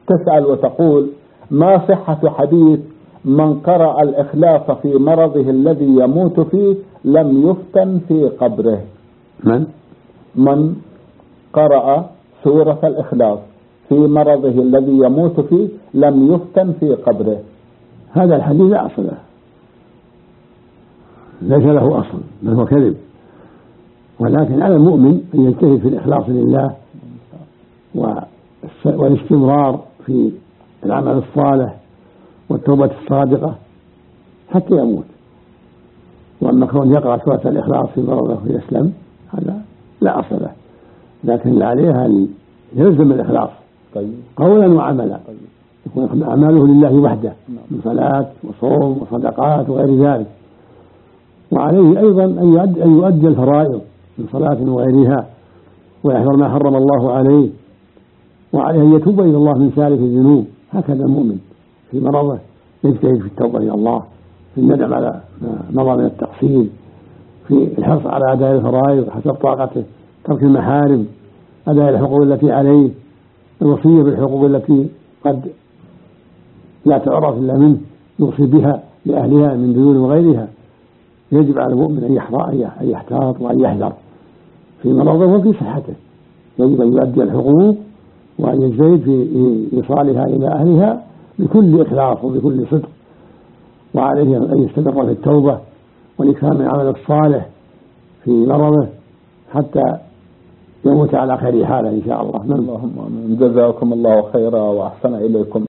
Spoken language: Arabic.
تسأل وتقول: ما صحة حديث من قرأ الإخلاص في مرضه الذي يموت فيه لم يفتن في قبره؟ من قرأ سورة الإخلاص في مرضه الذي يموت فيه لم يفتن في قبره. هذا الحديث لا أصل له، ليس له أصل، بل هو كذب. ولكن على المؤمن أن يجتهد في الإخلاص لله والاستمرار في العمل الصالح والتوبة الصادقة حتى يموت. وأما كون يقرأ سورة الإخلاص في مرضه ويسلم هذا لا أصل له، لكن اللي عليها أن يلزم الإخلاص قولا وعملا، يكون أعماله لله وحده من صلاة وصوم وصدقات وغير ذلك. وعليه أيضا أن يؤدي الفرائض من صلاة وغيرها ويحذر ما حرم الله عليه، وعليه أن يتوب إلى الله من سالف الذنوب. هكذا المؤمن في مرضه يجتهد في التوبة إلى الله، في الندم على ما مضى من التقصير، في الحرص على أداء الفرائض حسب طاقته، ترك المحارم، أداء الحقوق التي عليه، الوصية بالحقوق التي قد لا تعرف إلا منه، يوصي بها لأهلها من ديون وغيرها. يجب على المؤمن أن يحتاط وأن يحذر في مرضه وفي صحته. يجب أن يؤدي الحقوق وأن يجتهد في إيصالها إلى أهلها بكل إخلاص وبكل صدق، وعليه أن يستمر في التوبة والإكثار من العمل الصالح في مرضه حتى يموت على خير حاله إن شاء الله. اللهم آمين. جزاكم الله خيرا وأحسن إليكم.